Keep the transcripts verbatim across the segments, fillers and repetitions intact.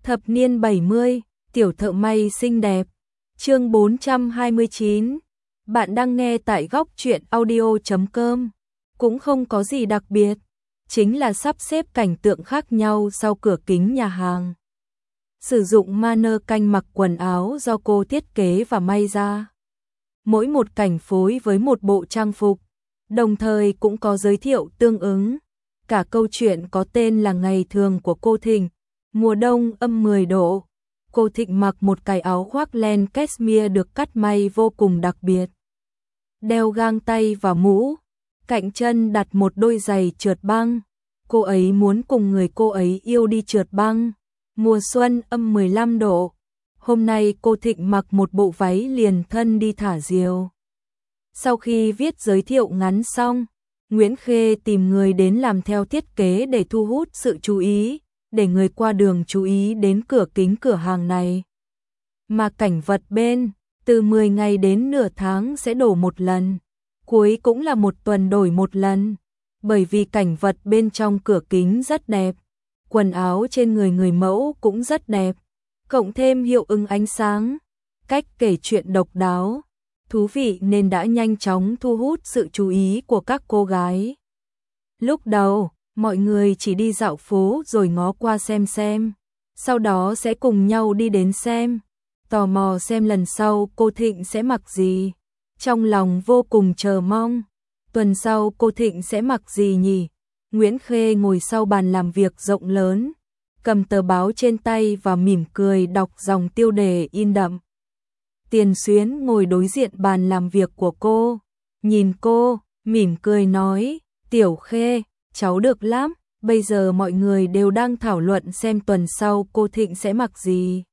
Thập niên bảy mươi, tiểu thợ may xinh đẹp. Chương bốn trăm hai mươi chín. Bạn đang nghe tại góc truyện audio chấm com. Cũng không có gì đặc biệt, chính là sắp xếp cảnh tượng khác nhau sau cửa kính nhà hàng. Sử dụng mannequin mặc quần áo do cô thiết kế và may ra. Mỗi một cảnh phối với một bộ trang phục, đồng thời cũng có giới thiệu tương ứng. Cả câu chuyện có tên là Ngày thường của cô Thịnh. Mùa đông âm mười độ, cô Thịnh mặc một cái áo khoác len cashmere được cắt may vô cùng đặc biệt. Đeo găng tay và mũ, cạnh chân đặt một đôi giày trượt băng. Cô ấy muốn cùng người cô ấy yêu đi trượt băng. Mùa xuân âm mười lăm độ. Hôm nay cô Thịnh mặc một bộ váy liền thân đi thả diều. Sau khi viết giới thiệu ngắn xong, Nguyễn Khê tìm người đến làm theo thiết kế để thu hút sự chú ý, để người qua đường chú ý đến cửa kính cửa hàng này. Mà cảnh vật bên, từ mười ngày đến nửa tháng sẽ đổ một lần, cuối cũng là một tuần đổi một lần, bởi vì cảnh vật bên trong cửa kính rất đẹp, quần áo trên người người mẫu cũng rất đẹp, cộng thêm hiệu ứng ánh sáng, cách kể chuyện độc đáo, thú vị nên đã nhanh chóng thu hút sự chú ý của các cô gái. Lúc đầu, mọi người chỉ đi dạo phố rồi ngó qua xem xem, sau đó sẽ cùng nhau đi đến xem, tò mò xem lần sau cô Thịnh sẽ mặc gì. Trong lòng vô cùng chờ mong, tuần sau cô Thịnh sẽ mặc gì nhỉ? Nguyễn Khê ngồi sau bàn làm việc rộng lớn, cầm tờ báo trên tay và mỉm cười đọc dòng tiêu đề in đậm. Tiền Xuyến ngồi đối diện bàn làm việc của cô, nhìn cô, mỉm cười nói, Tiểu Khê, cháu được lắm, bây giờ mọi người đều đang thảo luận xem tuần sau cô Thịnh sẽ mặc gì.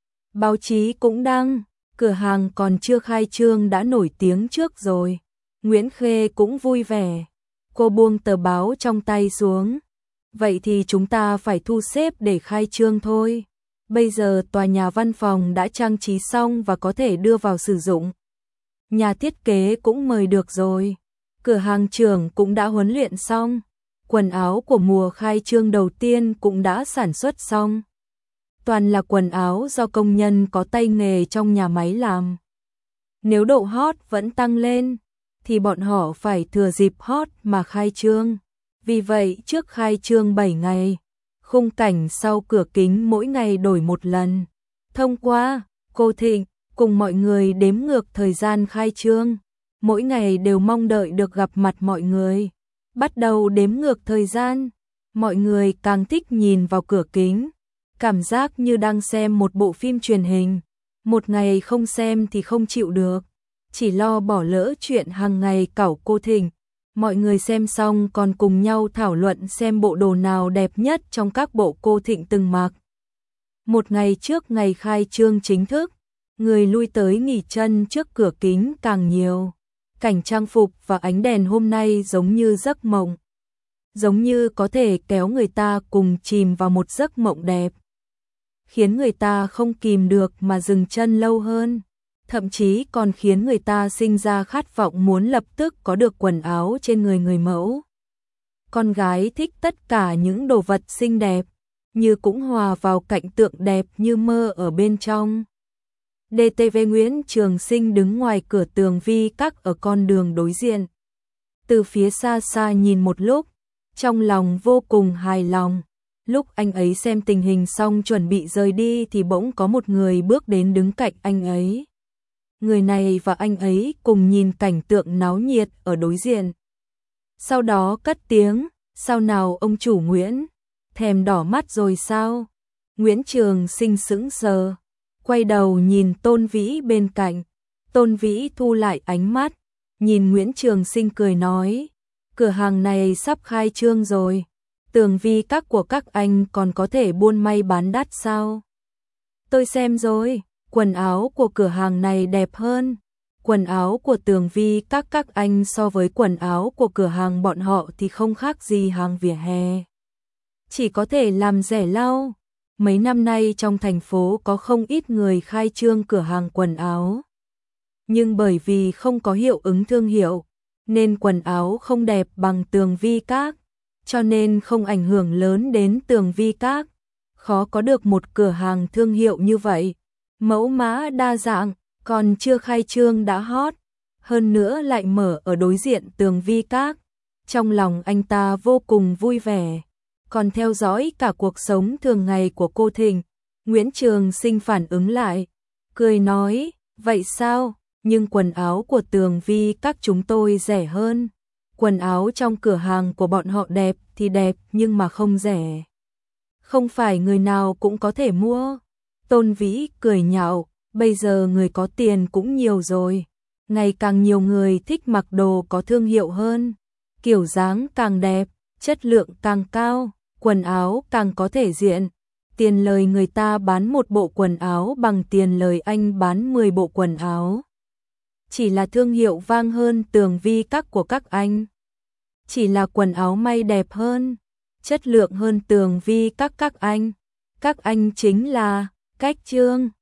Báo chí cũng đăng, cửa hàng còn chưa khai trương đã nổi tiếng trước rồi. Nguyễn Khê cũng vui vẻ, cô buông tờ báo trong tay xuống. Vậy thì chúng ta phải thu xếp để khai trương thôi. Bây giờ tòa nhà văn phòng đã trang trí xong và có thể đưa vào sử dụng. Nhà thiết kế cũng mời được rồi. Cửa hàng trưởng cũng đã huấn luyện xong. Quần áo của mùa khai trương đầu tiên cũng đã sản xuất xong. Toàn là quần áo do công nhân có tay nghề trong nhà máy làm. Nếu độ hot vẫn tăng lên, thì bọn họ phải thừa dịp hot mà khai trương. Vì vậy trước khai trương bảy ngày, khung cảnh sau cửa kính mỗi ngày đổi một lần. Thông qua, cô Thịnh cùng mọi người đếm ngược thời gian khai trương. Mỗi ngày đều mong đợi được gặp mặt mọi người. Bắt đầu đếm ngược thời gian, mọi người càng thích nhìn vào cửa kính. Cảm giác như đang xem một bộ phim truyền hình. Một ngày không xem thì không chịu được. Chỉ lo bỏ lỡ chuyện hàng ngày cẩu cô Thịnh. Mọi người xem xong còn cùng nhau thảo luận xem bộ đồ nào đẹp nhất trong các bộ cô Thịnh từng mặc. Một ngày trước ngày khai trương chính thức, người lui tới nghỉ chân trước cửa kính càng nhiều. Cảnh trang phục và ánh đèn hôm nay giống như giấc mộng. Giống như có thể kéo người ta cùng chìm vào một giấc mộng đẹp. Khiến người ta không kìm được mà dừng chân lâu hơn. Thậm chí còn khiến người ta sinh ra khát vọng muốn lập tức có được quần áo trên người người mẫu. Con gái thích tất cả những đồ vật xinh đẹp, như cũng hòa vào cảnh tượng đẹp như mơ ở bên trong. đê tê vê Nguyễn Trường Sinh đứng ngoài cửa tường vi các ở con đường đối diện. Từ phía xa xa nhìn một lúc, trong lòng vô cùng hài lòng. Lúc anh ấy xem tình hình xong chuẩn bị rời đi thì bỗng có một người bước đến đứng cạnh anh ấy. Người này và anh ấy cùng nhìn cảnh tượng náo nhiệt ở đối diện. Sau đó cất tiếng, sao nào ông chủ Nguyễn, thèm đỏ mắt rồi sao? Nguyễn Trường Sinh sững sờ, quay đầu nhìn Tôn Vĩ bên cạnh. Tôn Vĩ thu lại ánh mắt, nhìn Nguyễn Trường Sinh cười nói, cửa hàng này sắp khai trương rồi. Tường vi các của các anh còn có thể buôn may bán đắt sao? Tôi xem rồi, quần áo của cửa hàng này đẹp hơn. Quần áo của tường vi các các anh so với quần áo của cửa hàng bọn họ thì không khác gì hàng vỉa hè. Chỉ có thể làm rẻ lau. Mấy năm nay trong thành phố có không ít người khai trương cửa hàng quần áo. Nhưng bởi vì không có hiệu ứng thương hiệu, nên quần áo không đẹp bằng tường vi các. Cho nên không ảnh hưởng lớn đến tường vi các. khó có được một cửa hàng thương hiệu như vậy. Mẫu mã đa dạng, còn chưa khai trương đã hot, hơn nữa lại mở ở đối diện Tường Vi Các. Trong lòng anh ta vô cùng vui vẻ, còn theo dõi cả cuộc sống thường ngày của cô Thịnh. Nguyễn Trường Sinh phản ứng lại, cười nói, vậy sao, nhưng quần áo của Tường Vi Các chúng tôi rẻ hơn. Quần áo trong cửa hàng của bọn họ đẹp thì đẹp nhưng mà không rẻ. Không phải người nào cũng có thể mua. Tôn Vĩ cười nhạo, bây giờ người có tiền cũng nhiều rồi. Ngày càng nhiều người thích mặc đồ có thương hiệu hơn. Kiểu dáng càng đẹp, chất lượng càng cao, quần áo càng có thể diện. Tiền lời người ta bán một bộ quần áo bằng tiền lời anh bán mười bộ quần áo. Chỉ là thương hiệu vang hơn Tường Vi Các của các anh. Chỉ là quần áo may đẹp hơn, chất lượng hơn Tường Vi Các các anh. Các anh chính là Cách Trương.